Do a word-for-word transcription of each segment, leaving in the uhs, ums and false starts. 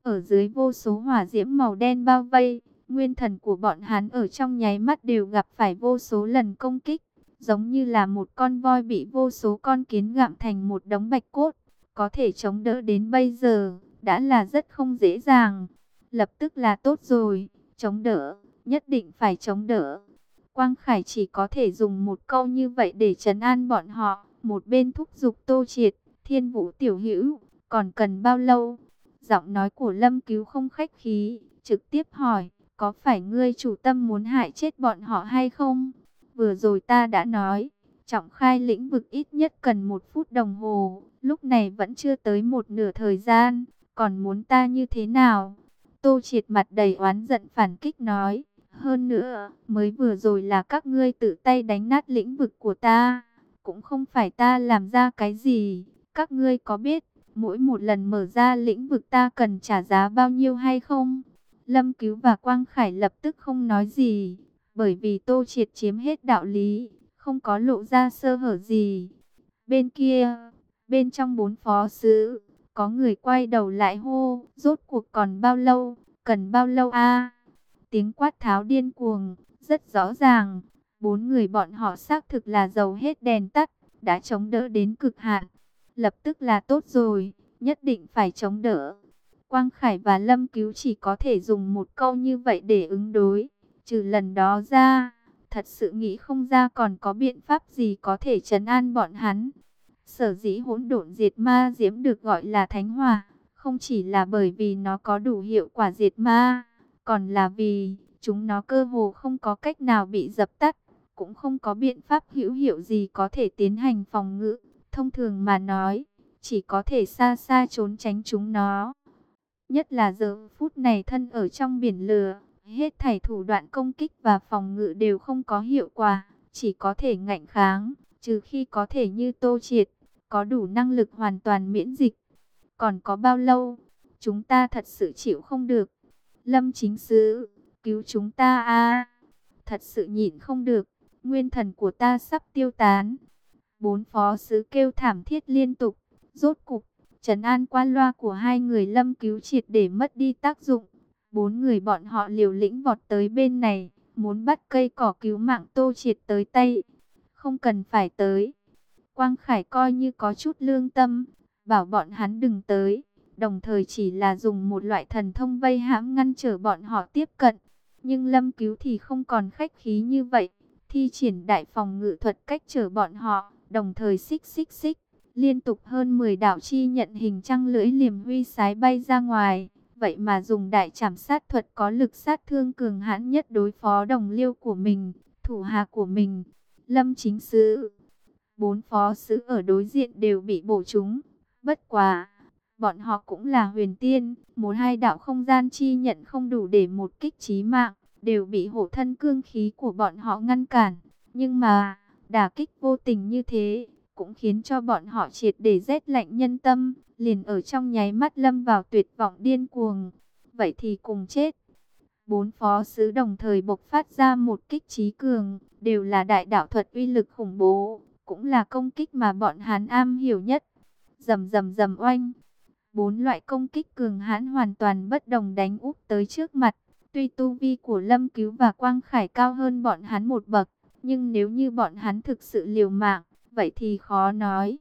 Ở dưới vô số hỏa diễm màu đen bao vây, nguyên thần của bọn hắn ở trong nháy mắt đều gặp phải vô số lần công kích, giống như là một con voi bị vô số con kiến gặm thành một đống bạch cốt. Có thể chống đỡ đến bây giờ, đã là rất không dễ dàng. Lập tức là tốt rồi, chống đỡ, nhất định phải chống đỡ. Quang Khải chỉ có thể dùng một câu như vậy để trấn an bọn họ. Một bên thúc giục Tô Triệt, Thiên Vũ tiểu hữu, còn cần bao lâu? Giọng nói của Lâm Cứu không khách khí, trực tiếp hỏi, có phải ngươi chủ tâm muốn hại chết bọn họ hay không? Vừa rồi ta đã nói, trọng khai lĩnh vực ít nhất cần một phút đồng hồ, lúc này vẫn chưa tới một nửa thời gian, còn muốn ta như thế nào? Tô Triệt mặt đầy oán giận phản kích nói, hơn nữa, mới vừa rồi là các ngươi tự tay đánh nát lĩnh vực của ta, cũng không phải ta làm ra cái gì, các ngươi có biết mỗi một lần mở ra lĩnh vực ta cần trả giá bao nhiêu hay không? Lâm Cứu và Quang Khải lập tức không nói gì, bởi vì Tô Triệt chiếm hết đạo lý, không có lộ ra sơ hở gì. Bên kia, bên trong bốn phó sứ, có người quay đầu lại hô, rốt cuộc còn bao lâu, cần bao lâu a? Tiếng quát tháo điên cuồng, rất rõ ràng, bốn người bọn họ xác thực là dầu hết đèn tắt, đã chống đỡ đến cực hạn. Lập tức là tốt rồi, nhất định phải chống đỡ. Quang Khải và Lâm Cứu chỉ có thể dùng một câu như vậy để ứng đối. Trừ lần đó ra, thật sự nghĩ không ra còn có biện pháp gì có thể trấn an bọn hắn. Sở dĩ hỗn độn diệt ma diễm được gọi là thánh hỏa, không chỉ là bởi vì nó có đủ hiệu quả diệt ma, còn là vì chúng nó cơ hồ không có cách nào bị dập tắt, cũng không có biện pháp hữu hiệu gì có thể tiến hành phòng ngự. Thông thường mà nói, chỉ có thể xa xa trốn tránh chúng nó. Nhất là giờ phút này thân ở trong biển lửa, hết thảy thủ đoạn công kích và phòng ngự đều không có hiệu quả, chỉ có thể ngạnh kháng, trừ khi có thể như Tô Triệt, có đủ năng lực hoàn toàn miễn dịch. Còn có bao lâu? Chúng ta thật sự chịu không được. Lâm Chính Sứ, cứu chúng ta a! Thật sự nhịn không được, nguyên thần của ta sắp tiêu tán. Bốn phó sứ kêu thảm thiết liên tục, rốt cục, trấn an qua loa của hai người Lâm Cứu triệt để mất đi tác dụng. Bốn người bọn họ liều lĩnh vọt tới bên này, muốn bắt cây cỏ cứu mạng Tô Triệt tới tay. Không cần phải tới. Quang Khải coi như có chút lương tâm, bảo bọn hắn đừng tới, đồng thời chỉ là dùng một loại thần thông vây hãm ngăn trở bọn họ tiếp cận. Nhưng Lâm Cứu thì không còn khách khí như vậy, thi triển đại phòng ngự thuật cách trở bọn họ, đồng thời xích xích xích, liên tục hơn mười đạo chi nhận hình trăng lưỡi liềm huy sái bay ra ngoài. Vậy mà dùng đại trảm sát thuật có lực sát thương cường hãn nhất đối phó đồng liêu của mình, thủ hạ của mình. Lâm Chính Sứ, bốn phó sứ ở đối diện đều bị bổ trúng. Bất quá, bọn họ cũng là huyền tiên, một hai đạo không gian chi nhận không đủ để một kích chí mạng, đều bị hộ thân cương khí của bọn họ ngăn cản. Nhưng mà, đả kích vô tình như thế, cũng khiến cho bọn họ triệt để rét lạnh nhân tâm, liền ở trong nháy mắt lâm vào tuyệt vọng điên cuồng. Vậy thì cùng chết. Bốn phó sứ đồng thời bộc phát ra một kích chí cường, đều là đại đạo thuật uy lực khủng bố, cũng là công kích mà bọn hắn am hiểu nhất. Rầm rầm rầm oanh. Bốn loại công kích cường hãn hoàn toàn bất đồng đánh úp tới trước mặt. Tuy tu vi của Lâm Cứu và Quang Khải cao hơn bọn hắn một bậc, nhưng nếu như bọn hắn thực sự liều mạng, vậy thì khó nói.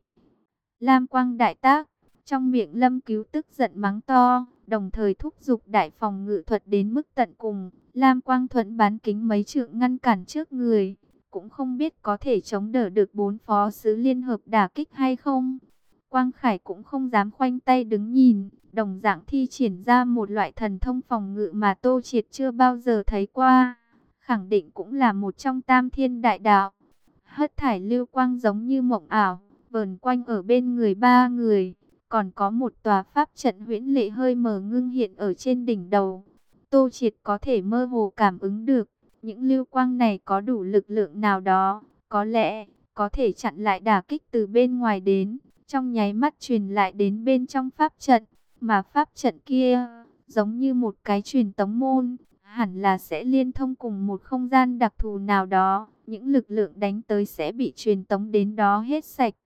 Lam quang đại tác, trong miệng Lâm Cứu tức giận mắng to, đồng thời thúc giục đại phòng ngự thuật đến mức tận cùng. Lam quang thuẫn bán kính mấy trượng ngăn cản trước người, cũng không biết có thể chống đỡ được bốn phó sứ liên hợp đả kích hay không. Quang Khải cũng không dám khoanh tay đứng nhìn, đồng dạng thi triển ra một loại thần thông phòng ngự mà Tô Triệt chưa bao giờ thấy qua, khẳng định cũng là một trong tam thiên đại đạo. Hất thải lưu quang giống như mộng ảo, vờn quanh ở bên người ba người, còn có một tòa pháp trận huyễn lệ hơi mờ ngưng hiện ở trên đỉnh đầu. Tô Triệt có thể mơ hồ cảm ứng được, những lưu quang này có đủ lực lượng nào đó, có lẽ có thể chặn lại đả kích từ bên ngoài đến, trong nháy mắt truyền lại đến bên trong pháp trận, mà pháp trận kia giống như một cái truyền tống môn, hẳn là sẽ liên thông cùng một không gian đặc thù nào đó, những lực lượng đánh tới sẽ bị truyền tống đến đó hết sạch.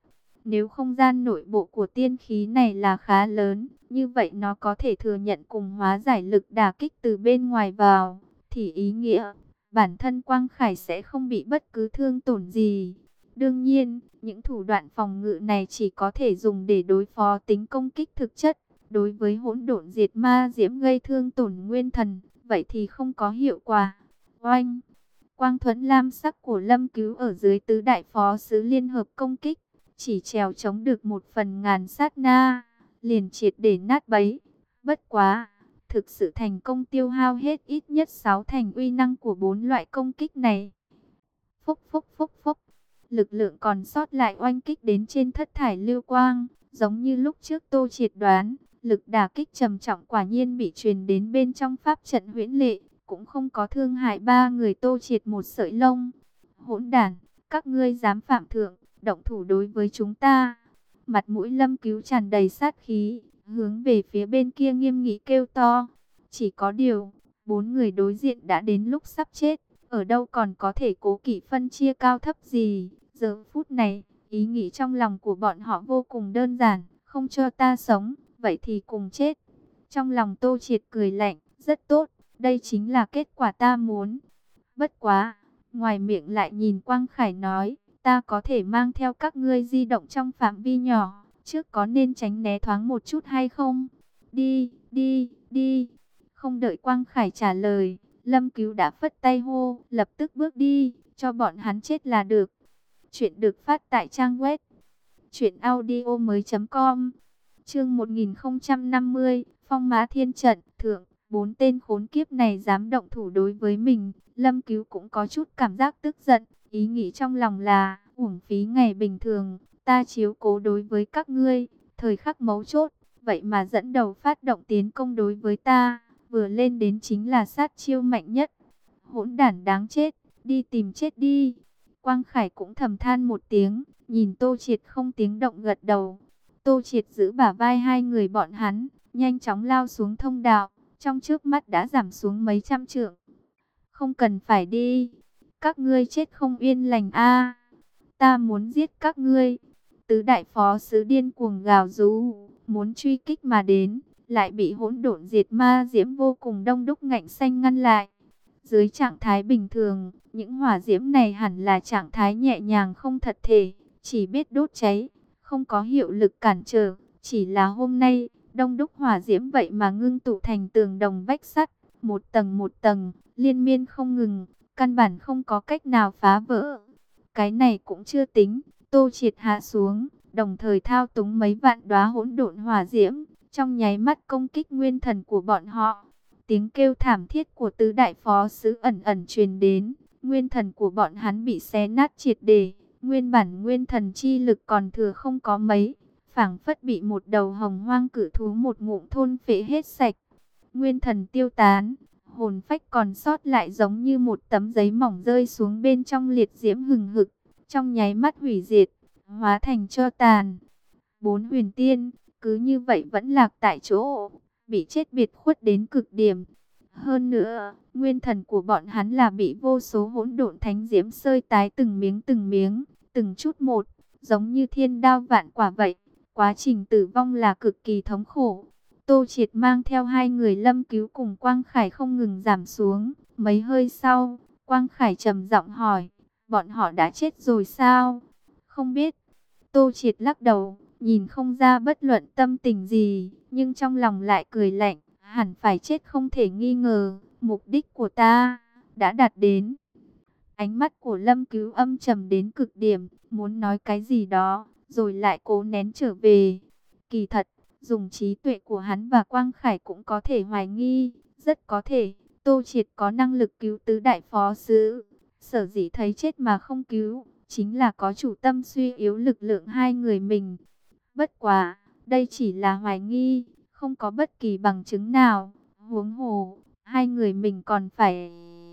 Nếu không gian nội bộ của tiên khí này là khá lớn, như vậy nó có thể thừa nhận cùng hóa giải lực đả kích từ bên ngoài vào, thì ý nghĩa bản thân Quang Khải sẽ không bị bất cứ thương tổn gì. Đương nhiên, những thủ đoạn phòng ngự này chỉ có thể dùng để đối phó tính công kích thực chất. Đối với hỗn độn diệt ma diễm gây thương tổn nguyên thần, vậy thì không có hiệu quả. Oanh! Quang thuẫn lam sắc của Lâm Cứu ở dưới tứ đại phó sứ liên hợp công kích, chỉ trèo chống được một phần ngàn sát na, liền triệt để nát bấy. Bất quá, thực sự thành công tiêu hao hết ít nhất sáu thành uy năng của bốn loại công kích này. Phúc phúc phúc phúc, lực lượng còn sót lại oanh kích đến trên thất thải lưu quang, giống như lúc trước Tô Triệt đoán, lực đả kích trầm trọng quả nhiên bị truyền đến bên trong pháp trận huyễn lệ, cũng không có thương hại ba người Tô Triệt một sợi lông. Hỗn đản, các ngươi dám phạm thượng, động thủ đối với chúng ta. Mặt mũi Lâm Cứu tràn đầy sát khí, hướng về phía bên kia nghiêm nghị kêu to. Chỉ có điều, bốn người đối diện đã đến lúc sắp chết, ở đâu còn có thể cố kỵ phân chia cao thấp gì. Giờ phút này, ý nghĩ trong lòng của bọn họ vô cùng đơn giản, không cho ta sống, vậy thì cùng chết. Trong lòng Tô Triệt cười lạnh, rất tốt, đây chính là kết quả ta muốn. Bất quá, ngoài miệng lại nhìn Quang Khải nói, ta có thể mang theo các ngươi di động trong phạm vi nhỏ, trước có nên tránh né thoáng một chút hay không? Đi, đi, đi. Không đợi Quang Khải trả lời, Lâm Cứu đã phất tay hô, lập tức bước đi, cho bọn hắn chết là được. Chuyện được phát tại trang web truyện audio mới chấm com. Chương một nghìn không trăm năm mươi, Phong Mã Thiên Trận. Thượng, bốn tên khốn kiếp này dám động thủ đối với mình. Lâm Cứu cũng có chút cảm giác tức giận, ý nghĩ trong lòng là uổng phí ngày bình thường ta chiếu cố đối với các ngươi, thời khắc mấu chốt, vậy mà dẫn đầu phát động tiến công đối với ta, vừa lên đến chính là sát chiêu mạnh nhất. Hỗn đản đáng chết, đi tìm chết đi. Quang Khải cũng thầm than một tiếng, nhìn Tô Triệt không tiếng động gật đầu. Tô Triệt giữ bả vai hai người bọn hắn, nhanh chóng lao xuống thông đạo, trong trước mắt đã giảm xuống mấy trăm trượng. Không cần phải đi, các ngươi chết không yên lành a, ta muốn giết các ngươi. Tứ đại phó sứ điên cuồng gào rú, muốn truy kích mà đến, lại bị hỗn độn diệt ma diễm vô cùng đông đúc ngạnh xanh ngăn lại. Dưới trạng thái bình thường, những hỏa diễm này hẳn là trạng thái nhẹ nhàng không thật thể, chỉ biết đốt cháy, không có hiệu lực cản trở. Chỉ là hôm nay, đông đúc hỏa diễm vậy mà ngưng tụ thành tường đồng vách sắt, một tầng một tầng, liên miên không ngừng, căn bản không có cách nào phá vỡ. Cái này cũng chưa tính, Tô Triệt hạ xuống, đồng thời thao túng mấy vạn đóa hỗn độn hỏa diễm, trong nháy mắt công kích nguyên thần của bọn họ. Tiếng kêu thảm thiết của tứ đại phó sứ ẩn ẩn truyền đến, nguyên thần của bọn hắn bị xé nát triệt để, nguyên bản nguyên thần chi lực còn thừa không có mấy, phảng phất bị một đầu hồng hoang cự thú một ngụm thôn phệ hết sạch. Nguyên thần tiêu tán, hồn phách còn sót lại giống như một tấm giấy mỏng rơi xuống bên trong liệt diễm hừng hực, trong nháy mắt hủy diệt, hóa thành tro tàn. Bốn huyền tiên, cứ như vậy vẫn lạc tại chỗ, bị chết biệt khuất đến cực điểm. Hơn nữa, nguyên thần của bọn hắn là bị vô số hỗn độn thánh diễm xơi tái từng miếng từng miếng, từng chút một, giống như thiên đao vạn quả vậy. Quá trình tử vong là cực kỳ thống khổ. Tô Triệt mang theo hai người Lâm Cứu cùng Quang Khải không ngừng giảm xuống. Mấy hơi sau, Quang Khải trầm giọng hỏi, bọn họ đã chết rồi sao? Không biết. Tô Triệt lắc đầu, nhìn không ra bất luận tâm tình gì, nhưng trong lòng lại cười lạnh, hẳn phải chết không thể nghi ngờ, mục đích của ta đã đạt đến. Ánh mắt của Lâm Cứu âm trầm đến cực điểm, muốn nói cái gì đó, rồi lại cố nén trở về. Kỳ thật, dùng trí tuệ của hắn và Quang Khải cũng có thể hoài nghi, rất có thể, Tô Triệt có năng lực cứu tứ đại phó sứ. Sở dĩ thấy chết mà không cứu, chính là có chủ tâm suy yếu lực lượng hai người mình. Bất quá, đây chỉ là hoài nghi, không có bất kỳ bằng chứng nào. Huống hồ, hai người mình còn phải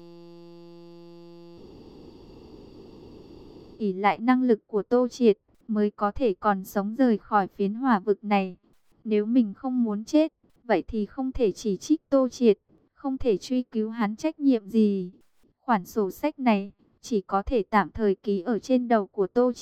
ỷ lại năng lực của Tô Triệt, mới có thể còn sống rời khỏi phiến hỏa vực này. Nếu mình không muốn chết, vậy thì không thể chỉ trích Tô Triệt, không thể truy cứu hắn trách nhiệm gì. Khoản sổ sách này chỉ có thể tạm thời ký ở trên đầu của Tô Triệt,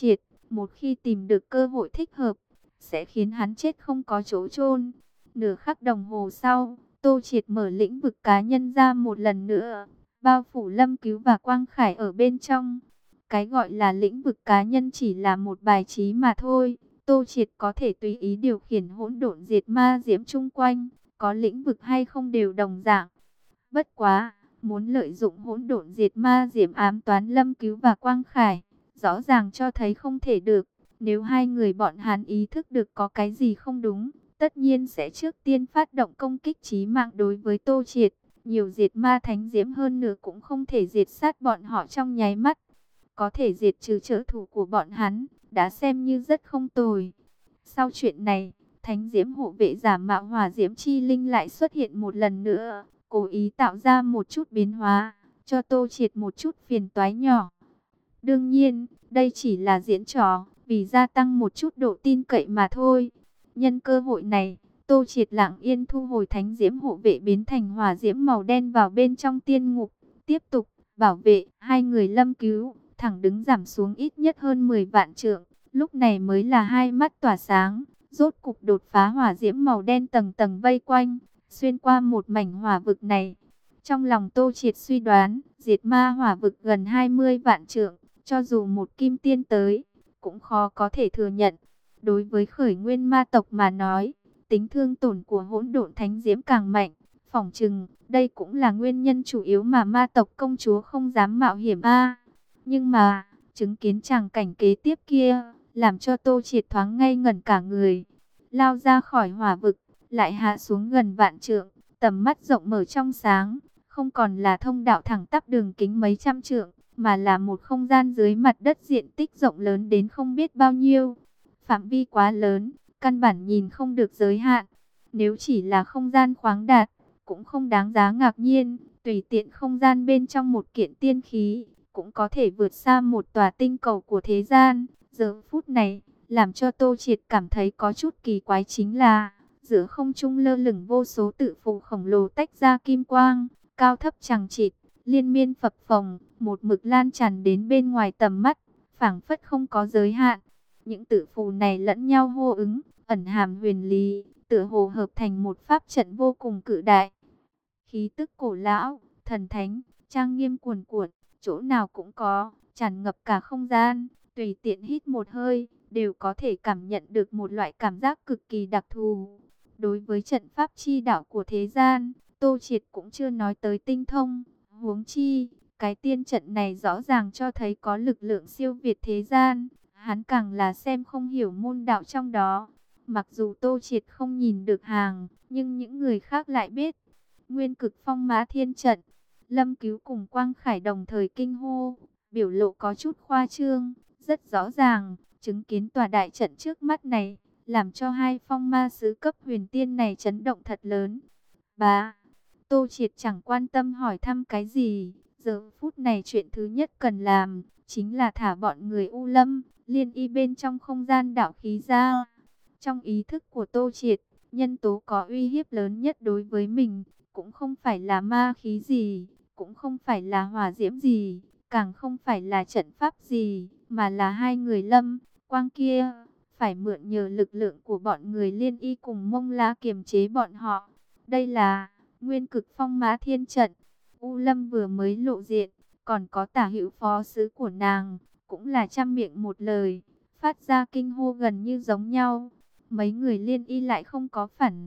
Một khi tìm được cơ hội thích hợp, sẽ khiến hắn chết không có chỗ chôn. Nửa khắc đồng hồ sau, Tô Triệt mở lĩnh vực cá nhân ra một lần nữa, bao phủ Lâm Cứu và Quang Khải ở bên trong. Cái gọi là lĩnh vực cá nhân chỉ là một bài trí mà thôi. Tô Triệt có thể tùy ý điều khiển hỗn độn diệt ma diễm chung quanh, có lĩnh vực hay không đều đồng dạng. Bất quá, muốn lợi dụng hỗn độn diệt ma diễm ám toán Lâm Cứu và Quang Khải, rõ ràng cho thấy không thể được. Nếu hai người bọn hắn ý thức được có cái gì không đúng, tất nhiên sẽ trước tiên phát động công kích chí mạng đối với Tô Triệt. Nhiều diệt ma thánh diễm hơn nữa cũng không thể diệt sát bọn họ trong nháy mắt. Có thể diệt trừ trợ thủ của bọn hắn, đã xem như rất không tồi. Sau chuyện này, thánh diễm hộ vệ giả mạo hỏa diễm chi linh lại xuất hiện một lần nữa, cố ý tạo ra một chút biến hóa, cho Tô Triệt một chút phiền toái nhỏ. Đương nhiên, đây chỉ là diễn trò, vì gia tăng một chút độ tin cậy mà thôi. Nhân cơ hội này, Tô Triệt lặng yên thu hồi thánh diễm hộ vệ biến thành hỏa diễm màu đen vào bên trong tiên ngục, tiếp tục bảo vệ hai người Lâm Cứu, thẳng đứng giảm xuống ít nhất hơn mười vạn trượng, lúc này mới là hai mắt tỏa sáng, rốt cục đột phá hỏa diễm màu đen tầng tầng vây quanh, xuyên qua một mảnh hỏa vực này. Trong lòng Tô Triệt suy đoán, diệt ma hỏa vực gần hai mươi vạn trượng, cho dù một kim tiên tới, cũng khó có thể thừa nhận. Đối với khởi nguyên ma tộc mà nói, tính thương tổn của hỗn độn thánh diễm càng mạnh. Phỏng chừng, đây cũng là nguyên nhân chủ yếu mà ma tộc công chúa không dám mạo hiểm a. Nhưng mà, chứng kiến tràng cảnh kế tiếp kia, làm cho Tô Triệt thoáng ngây ngẩn cả người. Lao ra khỏi hỏa vực, lại hạ xuống gần vạn trượng, tầm mắt rộng mở trong sáng, không còn là thông đạo thẳng tắp đường kính mấy trăm trượng, mà là một không gian dưới mặt đất diện tích rộng lớn đến không biết bao nhiêu. Phạm vi quá lớn, căn bản nhìn không được giới hạn. Nếu chỉ là không gian khoáng đạt, cũng không đáng giá ngạc nhiên. Tùy tiện không gian bên trong một kiện tiên khí, cũng có thể vượt xa một tòa tinh cầu của thế gian. Giờ phút này, làm cho Tô Triệt cảm thấy có chút kỳ quái chính là, giữa không trung lơ lửng vô số tự phù khổng lồ tách ra kim quang, cao thấp chằng chịt, liên miên phập phồng, một mực lan tràn đến bên ngoài tầm mắt, phảng phất không có giới hạn. Những tự phù này lẫn nhau hô ứng, ẩn hàm huyền lý, tựa hồ hợp thành một pháp trận vô cùng cự đại. Khí tức cổ lão, thần thánh, trang nghiêm cuồn cuộn, chỗ nào cũng có, tràn ngập cả không gian, tùy tiện hít một hơi, đều có thể cảm nhận được một loại cảm giác cực kỳ đặc thù. Đối với trận pháp chi đạo của thế gian, Tô Triệt cũng chưa nói tới tinh thông, huống chi, cái tiên trận này rõ ràng cho thấy có lực lượng siêu việt thế gian, hắn càng là xem không hiểu môn đạo trong đó. Mặc dù Tô Triệt không nhìn được hàng, nhưng những người khác lại biết. Nguyên cực phong mã thiên trận, Lâm Cứu cùng Quang Khải đồng thời kinh hô, biểu lộ có chút khoa trương, rất rõ ràng, chứng kiến tòa đại trận trước mắt này, làm cho hai phong ma sứ cấp huyền tiên này chấn động thật lớn. Bá, Tô Triệt chẳng quan tâm hỏi thăm cái gì, giờ phút này chuyện thứ nhất cần làm, chính là thả bọn người U Lâm, Liên Y bên trong không gian đạo khí ra. Trong ý thức của Tô Triệt, nhân tố có uy hiếp lớn nhất đối với mình, cũng không phải là ma khí gì, cũng không phải là hỏa diễm gì, càng không phải là trận pháp gì, mà là hai người Lâm, Quang kia. Phải mượn nhờ lực lượng của bọn người Liên Y cùng Mông La kiềm chế bọn họ. Đây là Nguyên cực phong mã thiên trận. U Lâm vừa mới lộ diện, còn có tả hữu phó sứ của nàng, cũng là trăm miệng một lời, phát ra kinh hô gần như giống nhau. Mấy người Liên Y lại không có phản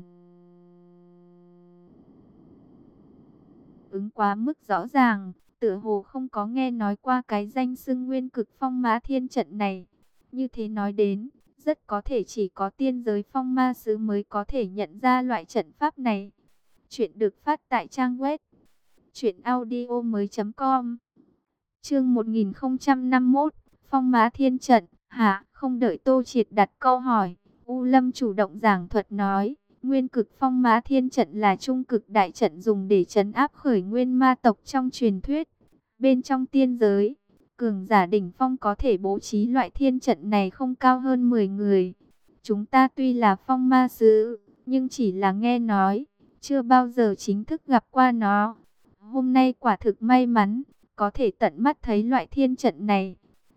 ứng quá mức rõ ràng, tựa hồ không có nghe nói qua cái danh xưng Nguyên cực phong mã thiên trận này. Như thế nói đến, rất có thể chỉ có tiên giới phong ma sứ mới có thể nhận ra loại trận pháp này. Chuyện được phát tại trang web truyện audio mới chấm com. Chương một nghìn không trăm năm mươi mốt, Phong Mã Thiên Trận. Hả? Không đợi Tô Triệt đặt câu hỏi, U Lâm chủ động giảng thuật nói, Nguyên cực Phong Mã Thiên Trận là trung cực đại trận dùng để trấn áp khởi nguyên ma tộc trong truyền thuyết. Bên trong tiên giới, cường giả đỉnh phong có thể bố trí loại thiên trận này không cao hơn mười người. Chúng ta tuy là phong ma sứ, nhưng chỉ là nghe nói, chưa bao giờ chính thức gặp qua nó. Hôm nay quả thực may mắn, có thể tận mắt thấy loại thiên trận này.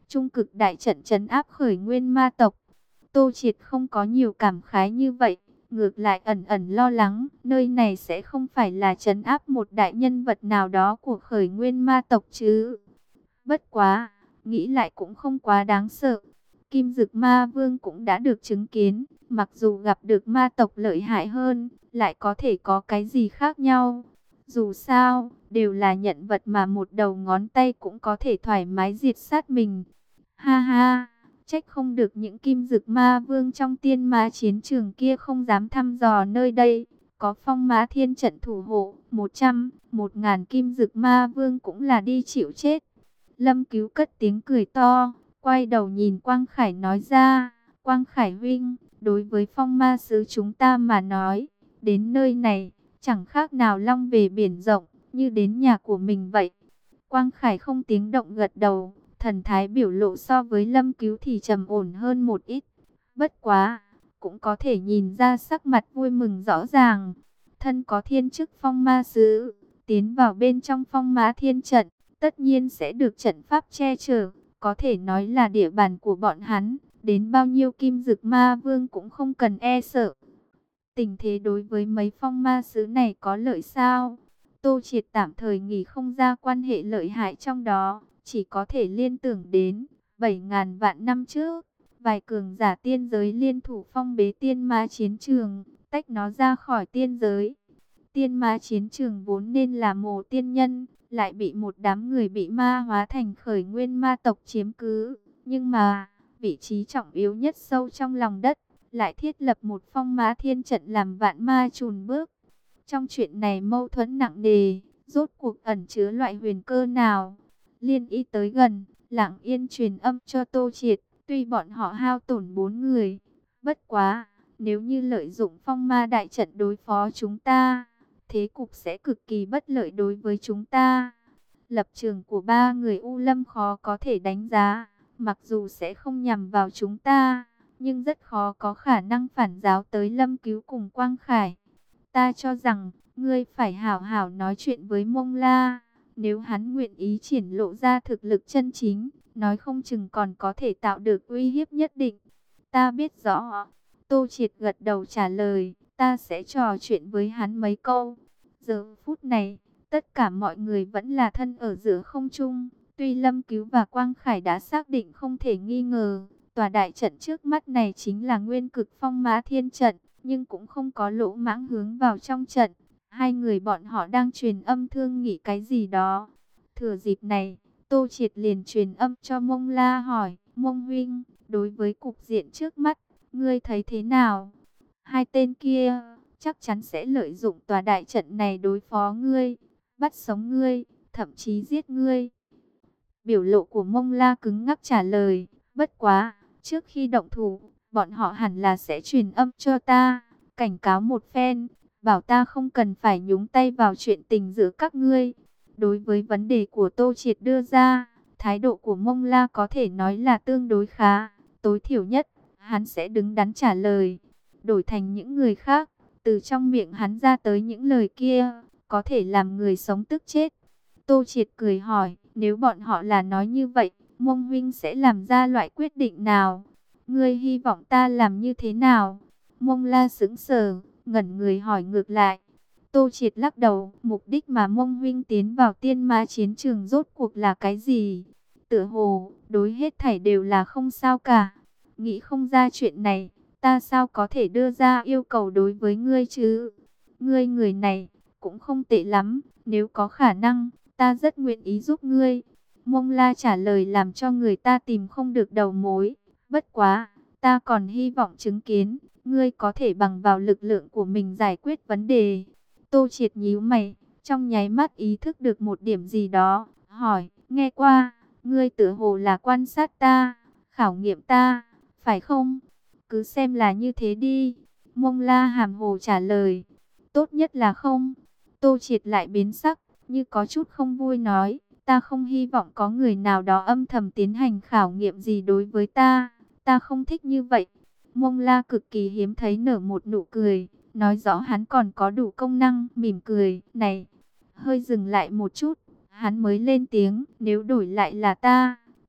trung cực đại trận trấn áp khởi nguyên ma tộc. Tô Triệt không có nhiều cảm khái như vậy, ngược lại ẩn ẩn lo lắng, nơi này sẽ không phải là trấn áp một đại nhân vật nào đó của khởi nguyên ma tộc chứ. Bất quá, nghĩ lại cũng không quá đáng sợ. Kim Dực Ma Vương cũng đã được chứng kiến, mặc dù gặp được ma tộc lợi hại hơn, lại có thể có cái gì khác nhau. Dù sao, đều là nhận vật mà một đầu ngón tay cũng có thể thoải mái diệt sát mình. Ha ha, trách không được những Kim Dực Ma Vương trong tiên ma chiến trường kia không dám thăm dò nơi đây. Có phong mã thiên trận thủ hộ, một trăm, một ngàn Kim Dực Ma Vương cũng là đi chịu chết. Lâm Cứu cất tiếng cười to, quay đầu nhìn Quang Khải nói ra, Quang Khải huynh, đối với phong ma sứ chúng ta mà nói, đến nơi này, chẳng khác nào long về biển rộng, như đến nhà của mình vậy. Quang Khải không tiếng động gật đầu, thần thái biểu lộ so với Lâm Cứu thì trầm ổn hơn một ít. Bất quá, cũng có thể nhìn ra sắc mặt vui mừng rõ ràng. Thân có thiên chức phong ma sứ, tiến vào bên trong phong mã thiên trận, tất nhiên sẽ được trận pháp che chở, có thể nói là địa bàn của bọn hắn, đến bao nhiêu Kim Dực Ma Vương cũng không cần e sợ. Tình thế đối với mấy phong ma sứ này có lợi sao? Tô Triệt tạm thời nghĩ không ra quan hệ lợi hại trong đó, chỉ có thể liên tưởng đến bảy ngàn vạn năm trước, vài cường giả tiên giới liên thủ phong bế tiên ma chiến trường, tách nó ra khỏi tiên giới. Tiên ma chiến trường vốn nên là mồ tiên nhân, lại bị một đám người bị ma hóa thành khởi nguyên ma tộc chiếm cứ. Nhưng mà, vị trí trọng yếu nhất sâu trong lòng đất, lại thiết lập một phong mã thiên trận làm vạn ma chùn bước. Trong chuyện này mâu thuẫn nặng nề, rốt cuộc ẩn chứa loại huyền cơ nào? Liên Y tới gần, lặng yên truyền âm cho Tô Triệt, tuy bọn họ hao tổn bốn người. Bất quá, nếu như lợi dụng phong ma đại trận đối phó chúng ta, thế cục sẽ cực kỳ bất lợi đối với chúng ta. Lập trường của ba người U Lâm khó có thể đánh giá, mặc dù sẽ không nhằm vào chúng ta, nhưng rất khó có khả năng phản giáo tới Lâm Cứu cùng Quang Khải. Ta cho rằng, ngươi phải hảo hảo nói chuyện với Mông La, nếu hắn nguyện ý triển lộ ra thực lực chân chính, nói không chừng còn có thể tạo được uy hiếp nhất định. Ta biết rõ. Tô Triệt gật đầu trả lời, ta sẽ trò chuyện với hắn mấy câu. Giờ phút này, tất cả mọi người vẫn là thân ở giữa không trung. Tuy Lâm Cứu và Quang Khải đã xác định không thể nghi ngờ, tòa đại trận trước mắt này chính là nguyên cực phong mã thiên trận, nhưng cũng không có lỗ mãng hướng vào trong trận. Hai người bọn họ đang truyền âm thương nghị cái gì đó. Thừa dịp này, Tô Triệt liền truyền âm cho Mông La hỏi, Mông huynh, đối với cục diện trước mắt, ngươi thấy thế nào? Hai tên kia chắc chắn sẽ lợi dụng tòa đại trận này đối phó ngươi, bắt sống ngươi, thậm chí giết ngươi. Biểu lộ của Mông La cứng ngắc trả lời, bất quá, trước khi động thủ, bọn họ hẳn là sẽ truyền âm cho ta, cảnh cáo một phen, bảo ta không cần phải nhúng tay vào chuyện tình giữa các ngươi. Đối với vấn đề của Tô Triệt đưa ra, thái độ của Mông La có thể nói là tương đối khá, tối thiểu nhất, hắn sẽ đứng đắn trả lời. Đổi thành những người khác, từ trong miệng hắn ra tới những lời kia, có thể làm người sống tức chết. Tô Triệt cười hỏi, nếu bọn họ là nói như vậy, Mông huynh sẽ làm ra loại quyết định nào? Ngươi hy vọng ta làm như thế nào? Mông La sững sờ, ngẩn người hỏi ngược lại. Tô Triệt lắc đầu, mục đích mà Mông huynh tiến vào tiên ma chiến trường rốt cuộc là cái gì? Tựa hồ, đối hết thảy đều là không sao cả. Nghĩ không ra chuyện này, ta sao có thể đưa ra yêu cầu đối với ngươi chứ? Ngươi người này, cũng không tệ lắm, nếu có khả năng, ta rất nguyện ý giúp ngươi. Mông La trả lời làm cho người ta tìm không được đầu mối. Bất quá, ta còn hy vọng chứng kiến, ngươi có thể bằng vào lực lượng của mình giải quyết vấn đề. Tô Triệt nhíu mày, trong nháy mắt ý thức được một điểm gì đó, hỏi, nghe qua, ngươi tựa hồ là quan sát ta, khảo nghiệm ta, phải không? Cứ xem là như thế đi. Mông La hàm hồ trả lời, tốt nhất là không. Tô Triệt lại biến sắc, như có chút không vui nói, ta không hy vọng có người nào đó âm thầm tiến hành khảo nghiệm gì đối với ta, ta không thích như vậy. Mông La cực kỳ hiếm thấy nở một nụ cười, nói rõ hắn còn có đủ công năng, mỉm cười, này, hơi dừng lại một chút, hắn mới lên tiếng, nếu đổi lại là ta,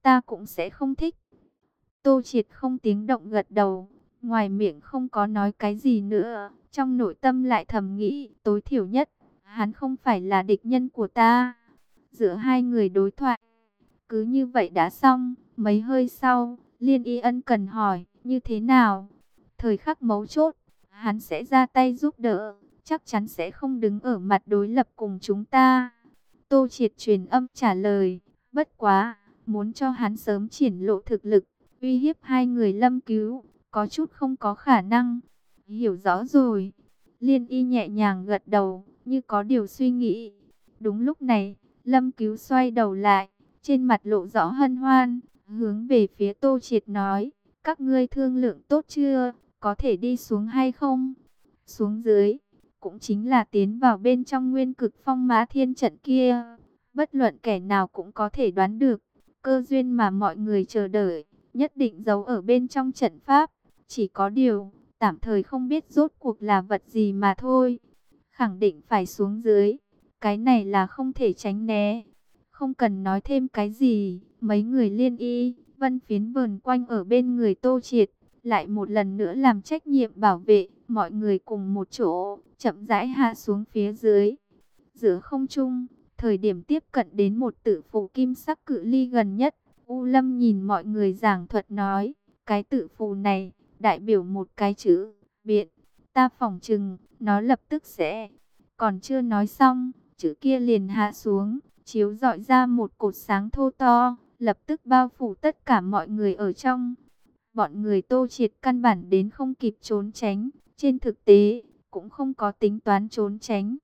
ta cũng sẽ không thích. Tô Triệt không tiếng động gật đầu, ngoài miệng không có nói cái gì nữa, trong nội tâm lại thầm nghĩ, tối thiểu nhất, hắn không phải là địch nhân của ta. Giữa hai người đối thoại, cứ như vậy đã xong, mấy hơi sau, Liên Y ân cần hỏi, như thế nào? Thời khắc mấu chốt, hắn sẽ ra tay giúp đỡ, chắc chắn sẽ không đứng ở mặt đối lập cùng chúng ta. Tô Triệt truyền âm trả lời, bất quá, muốn cho hắn sớm triển lộ thực lực, uy hiếp hai người Lâm Cứu, có chút không có khả năng. Hiểu rõ rồi. Liên Y nhẹ nhàng gật đầu, như có điều suy nghĩ. Đúng lúc này, Lâm Cứu xoay đầu lại, trên mặt lộ rõ hân hoan, hướng về phía Tô Triệt nói, các ngươi thương lượng tốt chưa, có thể đi xuống hay không? Xuống dưới, cũng chính là tiến vào bên trong nguyên cực phong mã thiên trận kia. Bất luận kẻ nào cũng có thể đoán được, cơ duyên mà mọi người chờ đợi, nhất định giấu ở bên trong trận pháp. Chỉ có điều, tạm thời không biết rốt cuộc là vật gì mà thôi. Khẳng định phải xuống dưới, cái này là không thể tránh né. Không cần nói thêm cái gì, mấy người Liên Y, Vân Phiến vờn quanh ở bên người Tô Triệt, lại một lần nữa làm trách nhiệm bảo vệ, mọi người cùng một chỗ, chậm rãi hạ xuống phía dưới. Giữa không trung, thời điểm tiếp cận đến một tử phù kim sắc cự ly gần nhất, U Lâm nhìn mọi người giảng thuật nói, cái tử phù này, đại biểu một cái chữ, biện, ta phỏng chừng, nó lập tức sẽ, còn chưa nói xong, chữ kia liền hạ xuống, chiếu rọi ra một cột sáng thô to, lập tức bao phủ tất cả mọi người ở trong. Bọn người Tô Triệt căn bản đến không kịp trốn tránh, trên thực tế, cũng không có tính toán trốn tránh.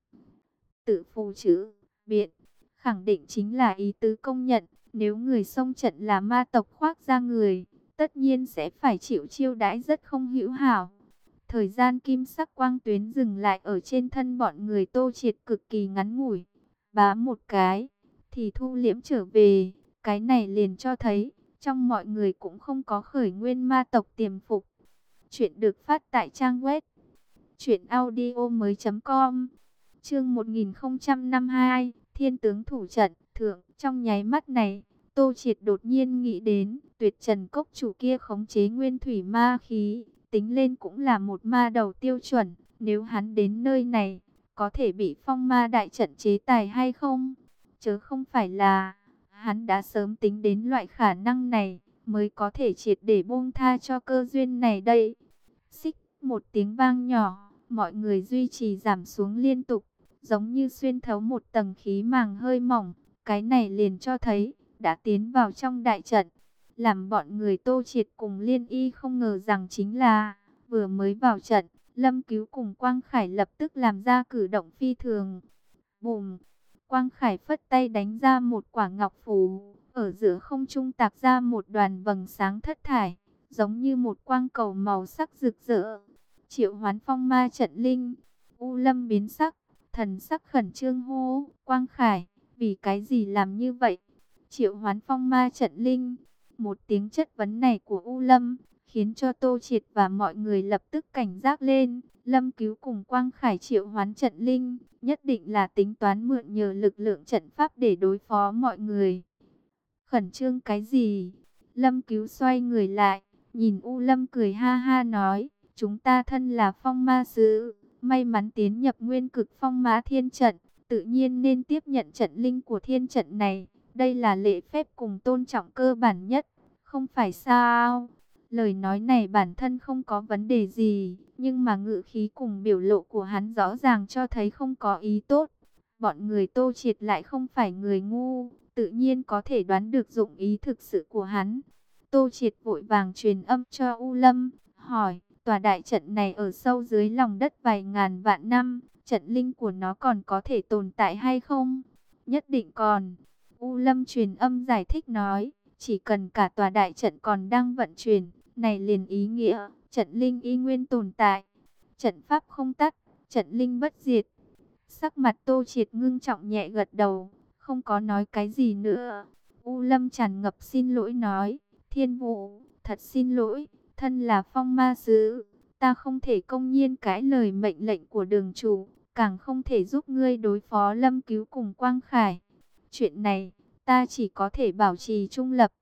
Tự phù chữ, biện, khẳng định chính là ý tứ công nhận, nếu người xông trận là ma tộc khoác ra người, tất nhiên sẽ phải chịu chiêu đãi rất không hữu hảo. Thời gian kim sắc quang tuyến dừng lại ở trên thân bọn người Tô Triệt cực kỳ ngắn ngủi, bá một cái, thì thu liễm trở về, cái này liền cho thấy, trong mọi người cũng không có khởi nguyên ma tộc tiềm phục. Chuyện được phát tại trang web truyện audio mới chấm com. Chương một nghìn không trăm năm mươi hai, Thiên tướng thủ trận, thượng, trong nháy mắt này, Tô Triệt đột nhiên nghĩ đến, Tuyệt Trần cốc chủ kia khống chế nguyên thủy ma khí, tính lên cũng là một ma đầu tiêu chuẩn, nếu hắn đến nơi này, có thể bị phong ma đại trận chế tài hay không? Chớ không phải là, hắn đã sớm tính đến loại khả năng này, mới có thể triệt để buông tha cho cơ duyên này đây. Xích, một tiếng vang nhỏ, mọi người duy trì giảm xuống liên tục, giống như xuyên thấu một tầng khí màng hơi mỏng, cái này liền cho thấy, đã tiến vào trong đại trận. Làm bọn người Tô Triệt cùng Liên Y không ngờ rằng chính là, vừa mới vào trận, Lâm Cứu cùng Quang Khải lập tức làm ra cử động phi thường. Bùm! Quang Khải phất tay đánh ra một quả ngọc phù, ở giữa không trung tạc ra một đoàn vầng sáng thất thải, giống như một quang cầu màu sắc rực rỡ. Triệu Hoán phong ma trận linh, U Lâm biến sắc, thần sắc khẩn trương hô, Quang Khải, vì cái gì làm như vậy? Triệu Hoán phong ma trận linh, một tiếng chất vấn này của U Lâm, khiến cho Tô Triệt và mọi người lập tức cảnh giác lên. Lâm Cứu cùng Quang Khải triệu hoán trận linh, nhất định là tính toán mượn nhờ lực lượng trận pháp để đối phó mọi người. Khẩn trương cái gì? Lâm Cứu xoay người lại, nhìn U Lâm cười ha ha nói, chúng ta thân là phong ma sứ, may mắn tiến nhập nguyên cực phong mã thiên trận, tự nhiên nên tiếp nhận trận linh của thiên trận này. Đây là lễ phép cùng tôn trọng cơ bản nhất, không phải sao? Lời nói này bản thân không có vấn đề gì, nhưng mà ngữ khí cùng biểu lộ của hắn rõ ràng cho thấy không có ý tốt. Bọn người Tô Triệt lại không phải người ngu, tự nhiên có thể đoán được dụng ý thực sự của hắn. Tô Triệt vội vàng truyền âm cho U Lâm, hỏi, tòa đại trận này ở sâu dưới lòng đất vài ngàn vạn năm, trận linh của nó còn có thể tồn tại hay không? Nhất định còn. U Lâm truyền âm giải thích nói, chỉ cần cả tòa đại trận còn đang vận chuyển, này liền ý nghĩa, trận linh y nguyên tồn tại. Trận pháp không tắt, trận linh bất diệt. Sắc mặt Tô Triệt ngưng trọng nhẹ gật đầu, không có nói cái gì nữa. U Lâm tràn ngập xin lỗi nói, Thiên Vũ, thật xin lỗi, thân là phong ma sứ, ta không thể công nhiên cãi lời mệnh lệnh của đường chủ, càng không thể giúp ngươi đối phó Lâm Cứu cùng Quang Khải. Chuyện này, ta chỉ có thể bảo trì trung lập.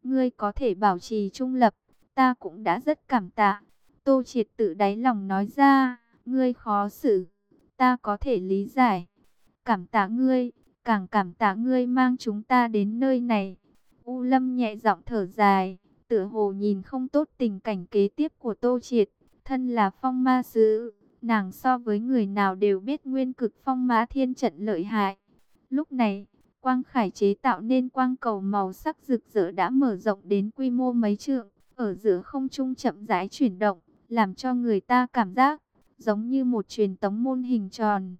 ngươi có thể bảo trì trung lập, ta cũng đã rất cảm tạ. Tô Triệt tự đáy lòng nói ra, ngươi khó xử, ta có thể lý giải. Cảm tạ ngươi, càng cảm tạ ngươi mang chúng ta đến nơi này. U Lâm nhẹ giọng thở dài, tựa hồ nhìn không tốt tình cảnh kế tiếp của Tô Triệt. Thân là phong ma sứ, nàng so với người nào đều biết nguyên cực phong mã thiên trận lợi hại. Lúc này, quang khải chế tạo nên quang cầu màu sắc rực rỡ đã mở rộng đến quy mô mấy trượng, ở giữa không trung chậm rãi chuyển động, làm cho người ta cảm giác giống như một truyền tống môn hình tròn.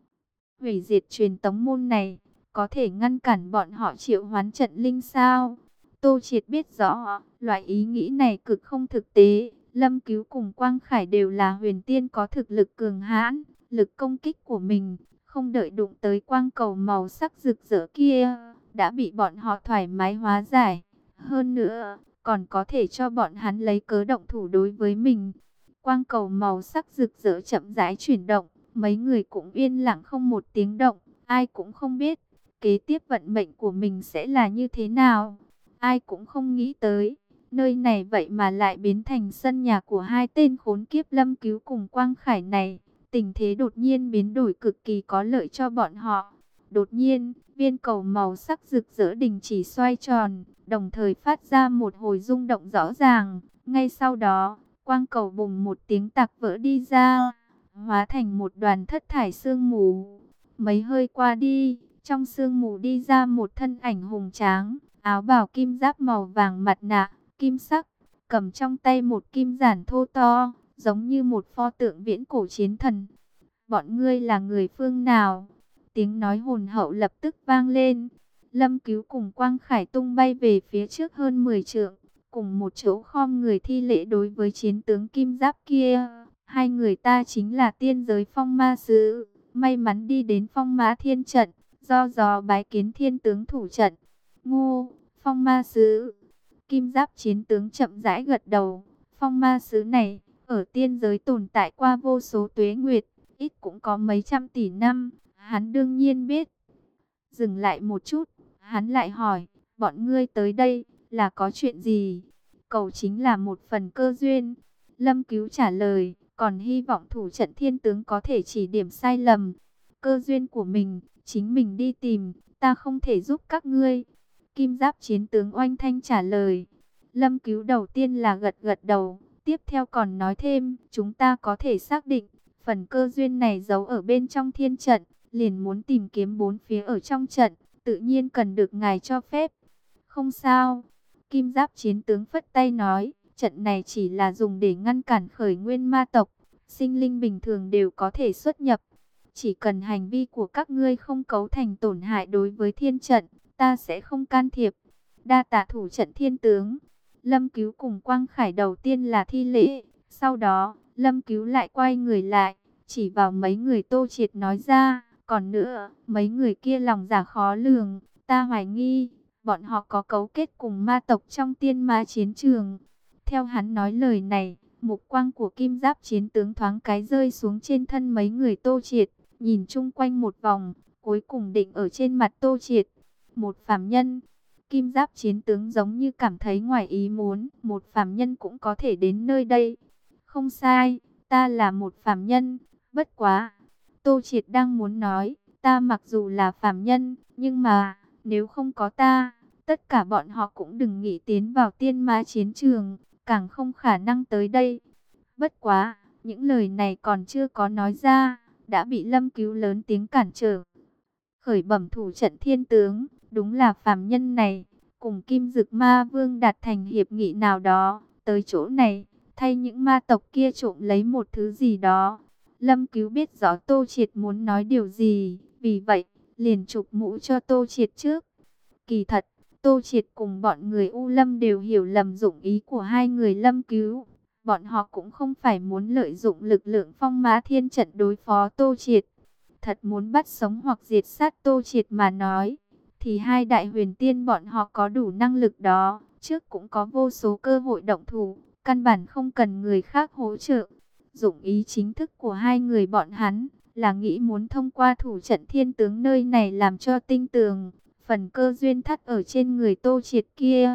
Hủy diệt truyền tống môn này, có thể ngăn cản bọn họ triệu hoán trận linh sao? Tô Triệt biết rõ, loại ý nghĩ này cực không thực tế. Lâm Cứu cùng Quang Khải đều là huyền tiên có thực lực cường hãn, lực công kích của mình, không đợi đụng tới quang cầu màu sắc rực rỡ kia, đã bị bọn họ thoải mái hóa giải. Hơn nữa, còn có thể cho bọn hắn lấy cớ động thủ đối với mình. Quang cầu màu sắc rực rỡ chậm rãi chuyển động, mấy người cũng yên lặng không một tiếng động, ai cũng không biết kế tiếp vận mệnh của mình sẽ là như thế nào. Ai cũng không nghĩ tới, nơi này vậy mà lại biến thành sân nhà của hai tên khốn kiếp Lâm Cứu cùng Quang Khải này. Tình thế đột nhiên biến đổi cực kỳ có lợi cho bọn họ. Đột nhiên, viên cầu màu sắc rực rỡ đình chỉ xoay tròn, đồng thời phát ra một hồi rung động rõ ràng. Ngay sau đó, quang cầu bùng một tiếng tạc vỡ đi ra, hóa thành một đoàn thất thải sương mù. Mấy hơi qua đi, trong sương mù đi ra một thân ảnh hùng tráng, áo bào kim giáp màu vàng, mặt nạ kim sắc, cầm trong tay một kim giản thô to, giống như một pho tượng viễn cổ chiến thần. Bọn ngươi là người phương nào? Tiếng nói hồn hậu lập tức vang lên. Lâm Cứu cùng Quang Khải tung bay về phía trước hơn mười trượng, cùng một chỗ khom người thi lễ đối với chiến tướng kim giáp kia. Hai người ta chính là tiên giới phong ma sứ, may mắn đi đến phong mã thiên trận, do gió bái kiến thiên tướng thủ trận. Ngô, phong ma sứ. Kim giáp chiến tướng chậm rãi gật đầu. Phong ma sứ này, ở tiên giới tồn tại qua vô số tuế nguyệt, ít cũng có mấy trăm tỷ năm, hắn đương nhiên biết. Dừng lại một chút, hắn lại hỏi, bọn ngươi tới đây, là có chuyện gì? Cầu chính là một phần cơ duyên. Lâm Cứu trả lời, còn hy vọng thủ trận thiên tướng có thể chỉ điểm sai lầm. Cơ duyên của mình, chính mình đi tìm, ta không thể giúp các ngươi. Kim giáp chiến tướng oanh thanh trả lời. Lâm Cứu đầu tiên là gật gật đầu, tiếp theo còn nói thêm, chúng ta có thể xác định, phần cơ duyên này giấu ở bên trong thiên trận, liền muốn tìm kiếm bốn phía ở trong trận, tự nhiên cần được ngài cho phép. Không sao, Kim giáp chiến tướng phất tay nói, trận này chỉ là dùng để ngăn cản khởi nguyên ma tộc, sinh linh bình thường đều có thể xuất nhập. Chỉ cần hành vi của các ngươi không cấu thành tổn hại đối với thiên trận, ta sẽ không can thiệp. Đa tạ thủ trận thiên tướng. Lâm Cứu cùng Quang Khải đầu tiên là thi lễ, sau đó Lâm Cứu lại quay người lại, chỉ vào mấy người Tô Triệt nói ra, còn nữa, mấy người kia lòng dạ khó lường, ta hoài nghi, bọn họ có cấu kết cùng ma tộc trong tiên ma chiến trường. Theo hắn nói lời này, mục quang của kim giáp chiến tướng thoáng cái rơi xuống trên thân mấy người Tô Triệt, nhìn chung quanh một vòng, cuối cùng định ở trên mặt Tô Triệt. Một phàm nhân. Kim giáp chiến tướng giống như cảm thấy ngoài ý muốn, một phàm nhân cũng có thể đến nơi đây. Không sai, ta là một phàm nhân, bất quá. Tô Triệt đang muốn nói, ta mặc dù là phàm nhân, nhưng mà, nếu không có ta, tất cả bọn họ cũng đừng nghĩ tiến vào tiên ma chiến trường, càng không khả năng tới đây. Bất quá, những lời này còn chưa có nói ra, đã bị Lâm Cứu lớn tiếng cản trở. Khởi bẩm thủ trận thiên tướng, đúng là phàm nhân này, cùng Kim Dực Ma Vương đạt thành hiệp nghị nào đó, tới chỗ này, thay những ma tộc kia trộm lấy một thứ gì đó. Lâm Cứu biết rõ Tô Triệt muốn nói điều gì, vì vậy, liền chụp mũ cho Tô Triệt trước. Kỳ thật, Tô Triệt cùng bọn người U Lâm đều hiểu lầm dụng ý của hai người Lâm Cứu. Bọn họ cũng không phải muốn lợi dụng lực lượng phong mã thiên trận đối phó Tô Triệt. Thật muốn bắt sống hoặc diệt sát Tô Triệt mà nói, thì hai đại huyền tiên bọn họ có đủ năng lực đó. Trước cũng có vô số cơ hội động thủ, căn bản không cần người khác hỗ trợ. Dụng ý chính thức của hai người bọn hắn là nghĩ muốn thông qua thủ trận thiên tướng nơi này làm cho tinh tường. Phần cơ duyên thắt ở trên người Tô Triệt kia,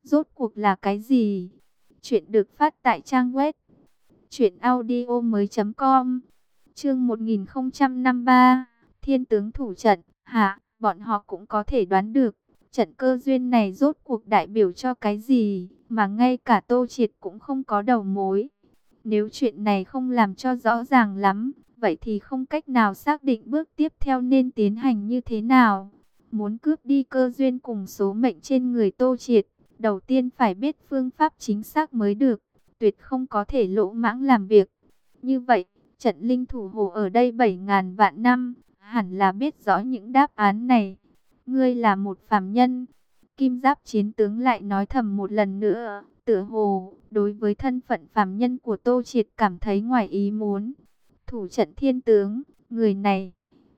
rốt cuộc là cái gì? Chuyện được phát tại trang web truyện audio mới chấm com. Chương một nghìn không trăm năm mươi ba, Thiên tướng thủ trận. Hả, bọn họ cũng có thể đoán được, trận cơ duyên này rốt cuộc đại biểu cho cái gì, mà ngay cả Tô Triệt cũng không có đầu mối. Nếu chuyện này không làm cho rõ ràng lắm, vậy thì không cách nào xác định bước tiếp theo nên tiến hành như thế nào. Muốn cướp đi cơ duyên cùng số mệnh trên người Tô Triệt, đầu tiên phải biết phương pháp chính xác mới được, tuyệt không có thể lỗ mãng làm việc. Như vậy, trận linh thủ hộ ở đây bảy ngàn vạn năm, hẳn là biết rõ những đáp án này. Ngươi là một phàm nhân. Kim Giáp chiến tướng lại nói thầm một lần nữa, tựa hồ đối với thân phận phàm nhân của Tô Triệt cảm thấy ngoài ý muốn. Thủ trận thiên tướng, người này.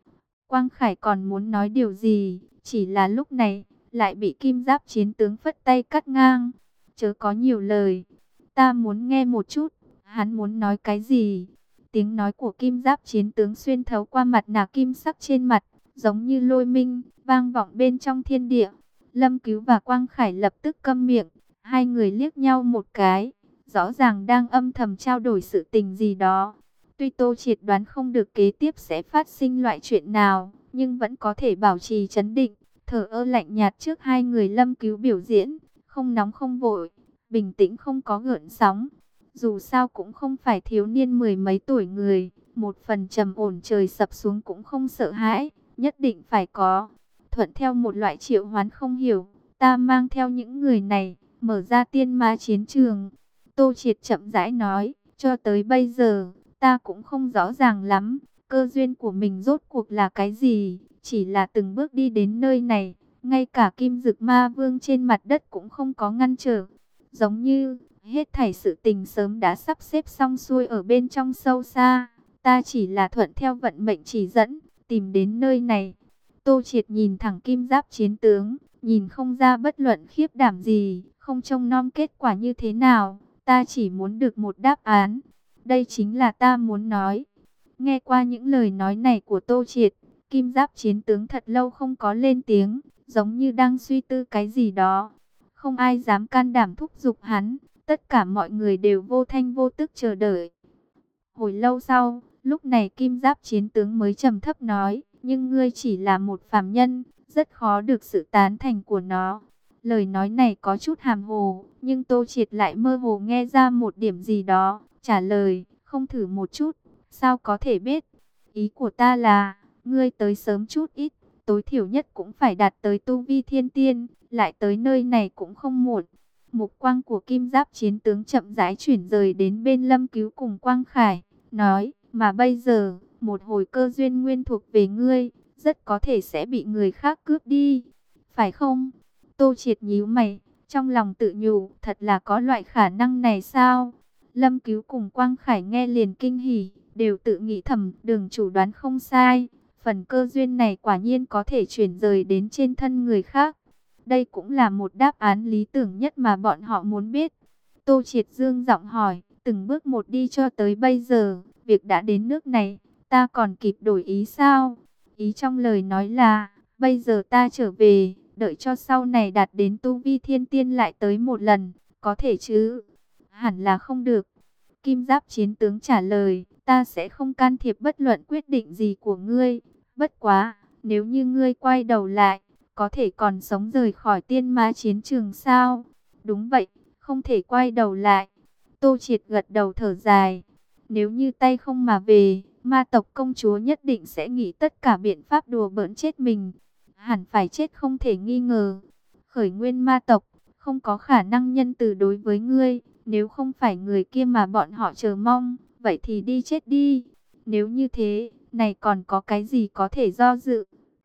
Quang Khải còn muốn nói điều gì, chỉ là lúc này lại bị Kim Giáp chiến tướng phất tay cắt ngang. Chớ có nhiều lời, ta muốn nghe một chút, hắn muốn nói cái gì? Tiếng nói của Kim Giáp chiến tướng xuyên thấu qua mặt nạ kim sắc trên mặt, giống như lôi minh, vang vọng bên trong thiên địa. Lâm Cứu và Quang Khải lập tức câm miệng, hai người liếc nhau một cái, rõ ràng đang âm thầm trao đổi sự tình gì đó. Tuy Tô Triệt đoán không được kế tiếp sẽ phát sinh loại chuyện nào, nhưng vẫn có thể bảo trì trấn định, thở ơ lạnh nhạt trước hai người Lâm Cứu biểu diễn, không nóng không vội, bình tĩnh không có gợn sóng. Dù sao cũng không phải thiếu niên mười mấy tuổi người, một phần trầm ổn trời sập xuống cũng không sợ hãi, nhất định phải có. Thuận theo một loại triệu hoán không hiểu, ta mang theo những người này, mở ra tiên ma chiến trường. Tô Triệt chậm rãi nói, cho tới bây giờ, ta cũng không rõ ràng lắm, cơ duyên của mình rốt cuộc là cái gì, chỉ là từng bước đi đến nơi này, ngay cả Kim Dực Ma Vương trên mặt đất cũng không có ngăn trở. Giống như, hết thảy sự tình sớm đã sắp xếp xong xuôi ở bên trong sâu xa, ta chỉ là thuận theo vận mệnh chỉ dẫn, tìm đến nơi này. Tô Triệt nhìn thẳng Kim Giáp chiến tướng, nhìn không ra bất luận khiếp đảm gì, không trông nom kết quả như thế nào, ta chỉ muốn được một đáp án. Đây chính là ta muốn nói. Nghe qua những lời nói này của Tô Triệt, Kim Giáp chiến tướng thật lâu không có lên tiếng, giống như đang suy tư cái gì đó. Không ai dám can đảm thúc giục hắn, tất cả mọi người đều vô thanh vô tức chờ đợi. Hồi lâu sau, lúc này Kim Giáp chiến tướng mới trầm thấp nói, nhưng ngươi chỉ là một phàm nhân, rất khó được sự tán thành của nó. Lời nói này có chút hàm hồ, nhưng Tô Triệt lại mơ hồ nghe ra một điểm gì đó, trả lời, không thử một chút, sao có thể biết. Ý của ta là, ngươi tới sớm chút ít, tối thiểu nhất cũng phải đạt tới tu vi thiên tiên, lại tới nơi này cũng không muộn. Mục quang của Kim Giáp chiến tướng chậm rãi chuyển rời đến bên Lâm Cứu cùng Quang Khải, nói, mà bây giờ, một hồi cơ duyên nguyên thuộc về ngươi, rất có thể sẽ bị người khác cướp đi, phải không? Tô Triệt nhíu mày, trong lòng tự nhủ, thật là có loại khả năng này sao? Lâm Cứu cùng Quang Khải nghe liền kinh hỉ, đều tự nghĩ thầm, Đường chủ đoán không sai, phần cơ duyên này quả nhiên có thể chuyển rời đến trên thân người khác. Đây cũng là một đáp án lý tưởng nhất mà bọn họ muốn biết. Tô Triệt dương giọng hỏi, từng bước một đi cho tới bây giờ, việc đã đến nước này, ta còn kịp đổi ý sao? Ý trong lời nói là, bây giờ ta trở về, đợi cho sau này đạt đến tu vi thiên tiên lại tới một lần, có thể chứ? Hẳn là không được. Kim Giáp chiến tướng trả lời, ta sẽ không can thiệp bất luận quyết định gì của ngươi. Bất quá, nếu như ngươi quay đầu lại, có thể còn sống rời khỏi tiên ma chiến trường sao? Đúng vậy, không thể quay đầu lại. Tô Triệt gật đầu thở dài. Nếu như tay không mà về, ma tộc công chúa nhất định sẽ nghĩ tất cả biện pháp đùa bỡn chết mình. Hẳn phải chết không thể nghi ngờ. Khởi nguyên ma tộc, không có khả năng nhân từ đối với ngươi. Nếu không phải người kia mà bọn họ chờ mong, vậy thì đi chết đi. Nếu như thế, này còn có cái gì có thể do dự?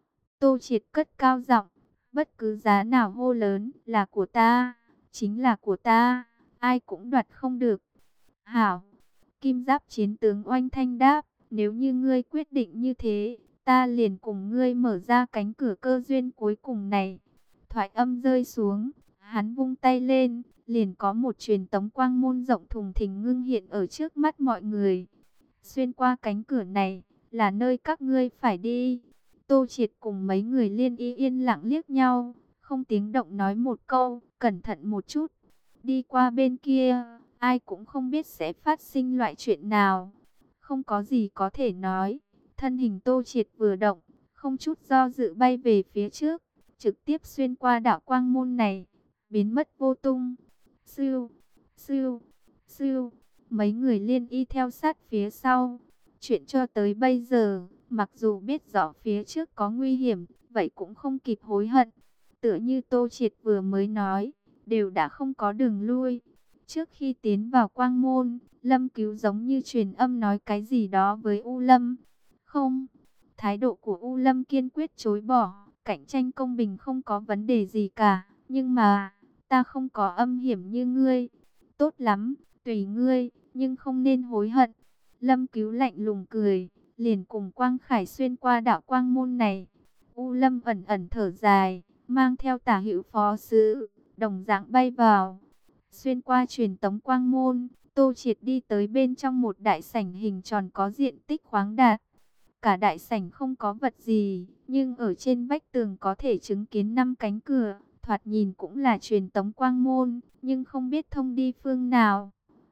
Tô Triệt cất cao giọng, bất cứ giá nào hô lớn, là của ta, chính là của ta, ai cũng đoạt không được. Hảo, Kim Giáp chiến tướng oanh thanh đáp, nếu như ngươi quyết định như thế, ta liền cùng ngươi mở ra cánh cửa cơ duyên cuối cùng này. Thoại âm rơi xuống, hắn vung tay lên, liền có một truyền tống quang môn rộng thùng thình ngưng hiện ở trước mắt mọi người. Xuyên qua cánh cửa này, là nơi các ngươi phải đi. Tô Triệt cùng mấy người Liên Y yên lặng liếc nhau, không tiếng động nói một câu, cẩn thận một chút. Đi qua bên kia, ai cũng không biết sẽ phát sinh loại chuyện nào. Không có gì có thể nói. Thân hình Tô Triệt vừa động, không chút do dự bay về phía trước, trực tiếp xuyên qua đạo quang môn này, biến mất vô tung. Sưu, sưu, sưu, mấy người liên y theo sát phía sau. Chuyện cho tới bây giờ, mặc dù biết rõ phía trước có nguy hiểm, vậy cũng không kịp hối hận. Tựa như Tô Triệt vừa mới nói, đều đã không có đường lui. Trước khi tiến vào quang môn, Lâm Cứu giống như truyền âm nói cái gì đó với U Lâm. Không, thái độ của U Lâm kiên quyết chối bỏ, cạnh tranh công bình không có vấn đề gì cả. Nhưng mà, ta không có âm hiểm như ngươi. Tốt lắm, tùy ngươi, nhưng không nên hối hận. Lâm Cứu lạnh lùng cười, liền cùng Quang Khải xuyên qua đạo quang môn này. U Lâm ẩn ẩn thở dài, mang theo Tả Hữu phó sứ, đồng dạng bay vào. Xuyên qua truyền tống quang môn, Tô Triệt đi tới bên trong một đại sảnh hình tròn có diện tích khoáng đạt. Cả đại sảnh không có vật gì, nhưng ở trên vách tường có thể chứng kiến năm cánh cửa, thoạt nhìn cũng là truyền tống quang môn, nhưng không biết thông đi phương nào.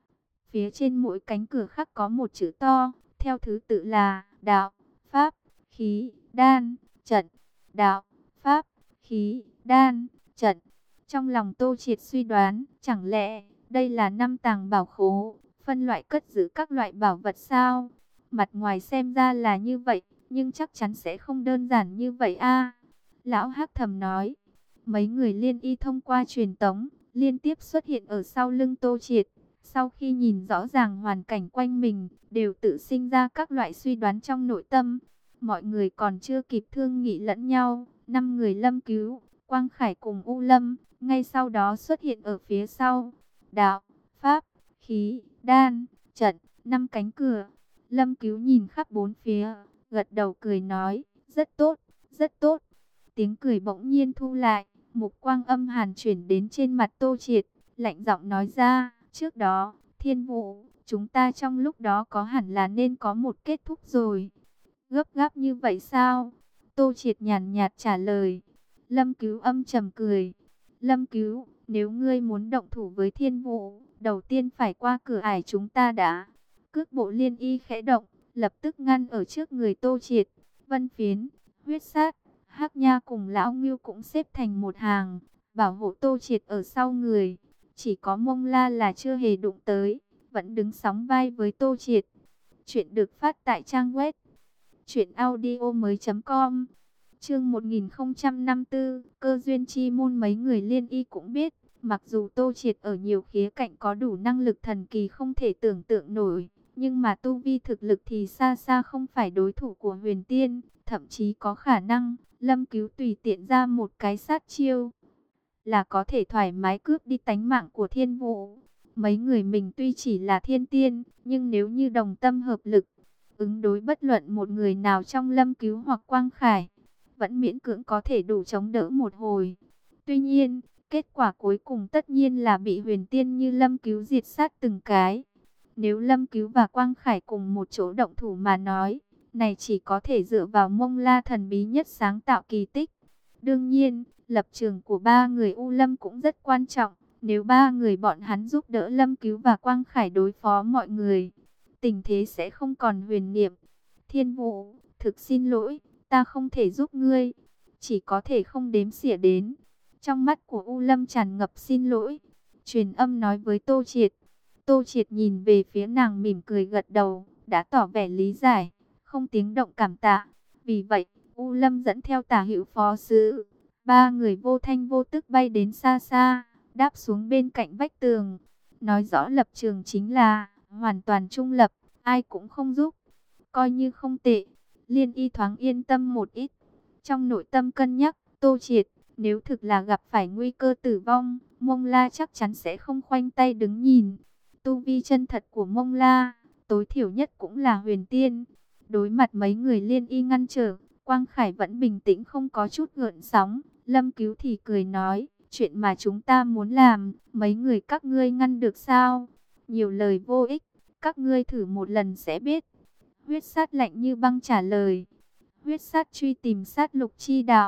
Phía trên mỗi cánh cửa khắc có một chữ to, theo thứ tự là đạo, pháp, khí, đan, trận. Đạo, pháp, khí, đan, trận. Trong lòng Tô Triệt suy đoán, chẳng lẽ đây là năm tàng bảo khố, phân loại cất giữ các loại bảo vật sao? Mặt ngoài xem ra là như vậy, nhưng chắc chắn sẽ không đơn giản như vậy a. Lão Hắc thầm nói. Mấy người liên y thông qua truyền tống, liên tiếp xuất hiện ở sau lưng Tô Triệt. Sau khi nhìn rõ ràng hoàn cảnh quanh mình, đều tự sinh ra các loại suy đoán trong nội tâm. Mọi người còn chưa kịp thương nghị lẫn nhau, năm người Lâm Cứu, Quang Khải cùng U Lâm, ngay sau đó xuất hiện ở phía sau. Đạo, pháp, khí, đan, trận, năm cánh cửa. Lâm Cứu nhìn khắp bốn phía, gật đầu cười nói, rất tốt, rất tốt. Tiếng cười bỗng nhiên thu lại, mục quang âm hàn chuyển đến trên mặt Tô Triệt, lạnh giọng nói ra, trước đó, Thiên Vũ, chúng ta trong lúc đó có hẳn là nên có một kết thúc rồi. Gấp gáp như vậy sao? Tô Triệt nhàn nhạt trả lời. Lâm Cứu âm trầm cười. Lâm Cứu, nếu ngươi muốn động thủ với Thiên Vũ, đầu tiên phải qua cửa ải chúng ta đã. Cước bộ liên y khẽ động, lập tức ngăn ở trước người Tô Triệt. Vân Phiến, Huyết Sát, Hắc Nha cùng Lão Ngưu cũng xếp thành một hàng, bảo hộ Tô Triệt ở sau người. Chỉ có Mông La là chưa hề đụng tới, vẫn đứng sóng vai với Tô Triệt. Chuyện được phát tại trang web truyện audio mới chấm com. Chương một nghìn không trăm năm mươi tư, cơ duyên chi môn. Mấy người liên y cũng biết, mặc dù Tô Triệt ở nhiều khía cạnh có đủ năng lực thần kỳ không thể tưởng tượng nổi, nhưng mà tu vi thực lực thì xa xa không phải đối thủ của Huyền Tiên, thậm chí có khả năng Lâm Cứu tùy tiện ra một cái sát chiêu là có thể thoải mái cướp đi tánh mạng của Thiên Vũ. Mấy người mình tuy chỉ là thiên tiên, nhưng nếu như đồng tâm hợp lực, ứng đối bất luận một người nào trong Lâm Cứu hoặc Quang Khải, vẫn miễn cưỡng có thể đủ chống đỡ một hồi. Tuy nhiên, kết quả cuối cùng tất nhiên là bị Huyền Tiên như Lâm Cứu diệt sát từng cái. Nếu Lâm Cứu và Quang Khải cùng một chỗ động thủ mà nói, này chỉ có thể dựa vào Mông La thần bí nhất sáng tạo kỳ tích. Đương nhiên, lập trường của ba người U Lâm cũng rất quan trọng. Nếu ba người bọn hắn giúp đỡ Lâm Cứu và Quang Khải đối phó mọi người, tình thế sẽ không còn huyền niệm. Thiên Vũ, thực xin lỗi, ta không thể giúp ngươi, chỉ có thể không đếm xỉa đến. Trong mắt của U Lâm tràn ngập xin lỗi, truyền âm nói với Tô Triệt. Tô Triệt nhìn về phía nàng mỉm cười gật đầu, đã tỏ vẻ lý giải, không tiếng động cảm tạ. Vì vậy, U Lâm dẫn theo Tả Hữu phó sứ, ba người vô thanh vô tức bay đến xa xa, đáp xuống bên cạnh vách tường. Nói rõ lập trường chính là hoàn toàn trung lập, ai cũng không giúp, coi như không tệ. Liên y thoáng yên tâm một ít, trong nội tâm cân nhắc, Tô Triệt, nếu thực là gặp phải nguy cơ tử vong, Mông La chắc chắn sẽ không khoanh tay đứng nhìn. Tu vi chân thật của Mông La, tối thiểu nhất cũng là Huyền Tiên. Đối mặt mấy người liên y ngăn trở, Quang Khải vẫn bình tĩnh không có chút gợn sóng. Lâm Cứu thì cười nói, chuyện mà chúng ta muốn làm, mấy người các ngươi ngăn được sao? Nhiều lời vô ích, các ngươi thử một lần sẽ biết. Huyết Sát lạnh như băng trả lời. Huyết Sát truy tìm sát lục chi đạo,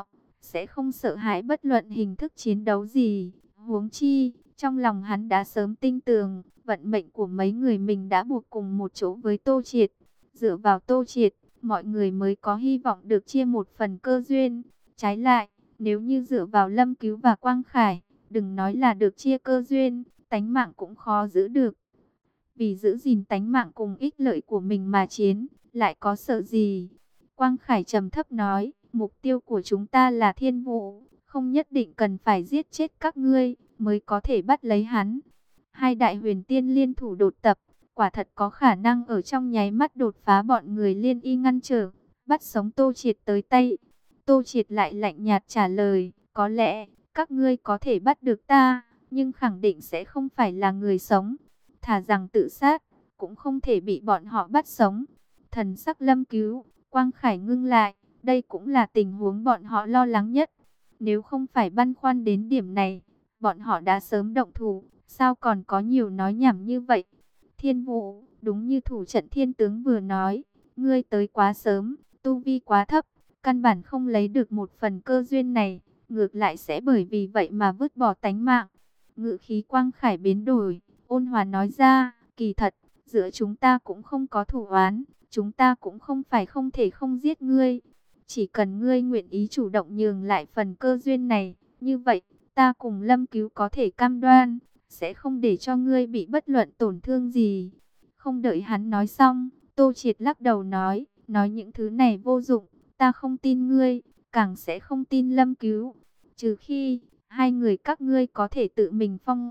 sẽ không sợ hãi bất luận hình thức chiến đấu gì. Huống chi, trong lòng hắn đã sớm tin tưởng, vận mệnh của mấy người mình đã buộc cùng một chỗ với Tô Triệt. Dựa vào Tô Triệt, mọi người mới có hy vọng được chia một phần cơ duyên. Trái lại, nếu như dựa vào Lâm Cứu và Quang Khải, đừng nói là được chia cơ duyên, tánh mạng cũng khó giữ được. Vì giữ gìn tánh mạng cùng ích lợi của mình mà chiến, lại có sợ gì? Quang Khải trầm thấp nói, mục tiêu của chúng ta là Thiên Vũ, không nhất định cần phải giết chết các ngươi, mới có thể bắt lấy hắn. Hai đại huyền tiên liên thủ đột tập, quả thật có khả năng ở trong nháy mắt đột phá bọn người Liên Y ngăn trở, bắt sống Tô Triệt tới tay. Tô Triệt lại lạnh nhạt trả lời, có lẽ, các ngươi có thể bắt được ta, nhưng khẳng định sẽ không phải là người sống. Thà rằng tự sát, cũng không thể bị bọn họ bắt sống. Thần sắc Lâm Cứu, Quang Khải ngưng lại, đây cũng là tình huống bọn họ lo lắng nhất. Nếu không phải băn khoăn đến điểm này, bọn họ đã sớm động thủ, sao còn có nhiều nói nhảm như vậy. Thiên Vũ, đúng như thủ trận thiên tướng vừa nói, ngươi tới quá sớm, tu vi quá thấp, căn bản không lấy được một phần cơ duyên này, ngược lại sẽ bởi vì vậy mà vứt bỏ tánh mạng. Ngự khí Quang Khải biến đổi, ôn hòa nói ra, kỳ thật, giữa chúng ta cũng không có thù oán, chúng ta cũng không phải không thể không giết ngươi. Chỉ cần ngươi nguyện ý chủ động nhường lại phần cơ duyên này, như vậy, ta cùng Lâm Cứu có thể cam đoan, sẽ không để cho ngươi bị bất luận tổn thương gì. Không đợi hắn nói xong, Tô Triệt lắc đầu nói, nói những thứ này vô dụng, ta không tin ngươi, càng sẽ không tin Lâm Cứu. Trừ khi, hai người các ngươi có thể tự mình phong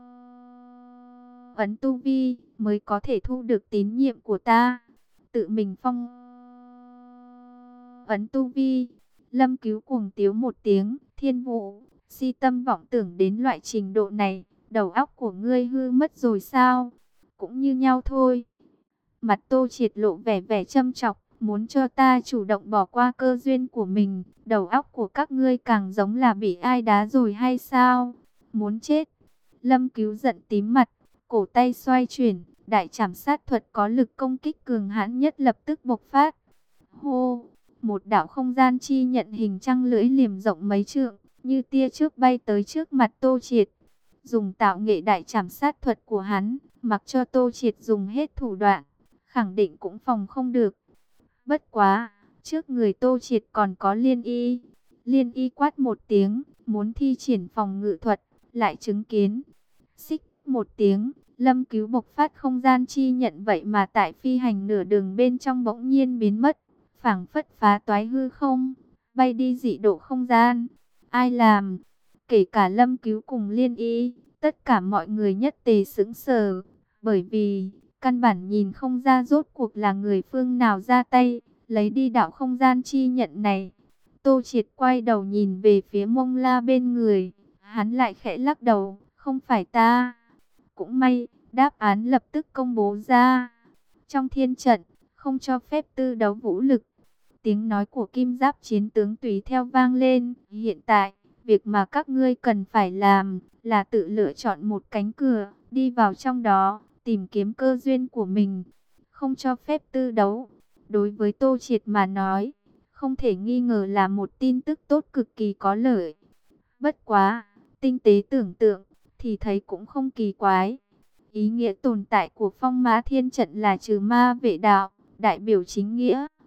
ấn tu vi, mới có thể thu được tín nhiệm của ta. Tự mình phong ấn tu vi. Lâm Cứu cuồng tiếu một tiếng, Thiên Vũ, si tâm vọng tưởng đến loại trình độ này, đầu óc của ngươi hư mất rồi sao? Cũng như nhau thôi. Mặt Tô Triệt lộ vẻ vẻ châm chọc, muốn cho ta chủ động bỏ qua cơ duyên của mình, đầu óc của các ngươi càng giống là bị ai đá rồi hay sao? Muốn chết. Lâm Cứu giận tím mặt, cổ tay xoay chuyển, đại trảm sát thuật có lực công kích cường hãn nhất lập tức bộc phát. Hô, một đạo không gian chi nhận hình trăng lưỡi liềm rộng mấy trượng, như tia chớp bay tới trước mặt Tô Triệt. Dùng tạo nghệ đại trảm sát thuật của hắn, mặc cho Tô Triệt dùng hết thủ đoạn, khẳng định cũng phòng không được. Bất quá, trước người Tô Triệt còn có Liên Y. Liên Y quát một tiếng, muốn thi triển phòng ngự thuật, lại chứng kiến. Xích một tiếng, Lâm Cứu bộc phát không gian chi nhận vậy mà tại phi hành nửa đường bên trong bỗng nhiên biến mất, phảng phất phá toái hư không, bay đi dị độ không gian. Ai làm? Kể cả Lâm Cứu cùng Liên Y, tất cả mọi người nhất tề sững sờ, bởi vì căn bản nhìn không ra rốt cuộc là người phương nào ra tay, lấy đi đạo không gian chi nhận này. Tô Triệt quay đầu nhìn về phía Mông La bên người, hắn lại khẽ lắc đầu, không phải ta. Cũng may, đáp án lập tức công bố ra. Trong thiên trận, không cho phép tư đấu vũ lực. Tiếng nói của Kim Giáp chiến tướng tùy theo vang lên, hiện tại, việc mà các ngươi cần phải làm, là tự lựa chọn một cánh cửa, đi vào trong đó, tìm kiếm cơ duyên của mình. Không cho phép tư đấu. Đối với Tô Triệt mà nói, không thể nghi ngờ là một tin tức tốt cực kỳ có lợi. Bất quá, tinh tế tưởng tượng, thì thấy cũng không kỳ quái. Ý nghĩa tồn tại của Phong Mã Thiên Trận là trừ ma vệ đạo, đại biểu chính nghĩa.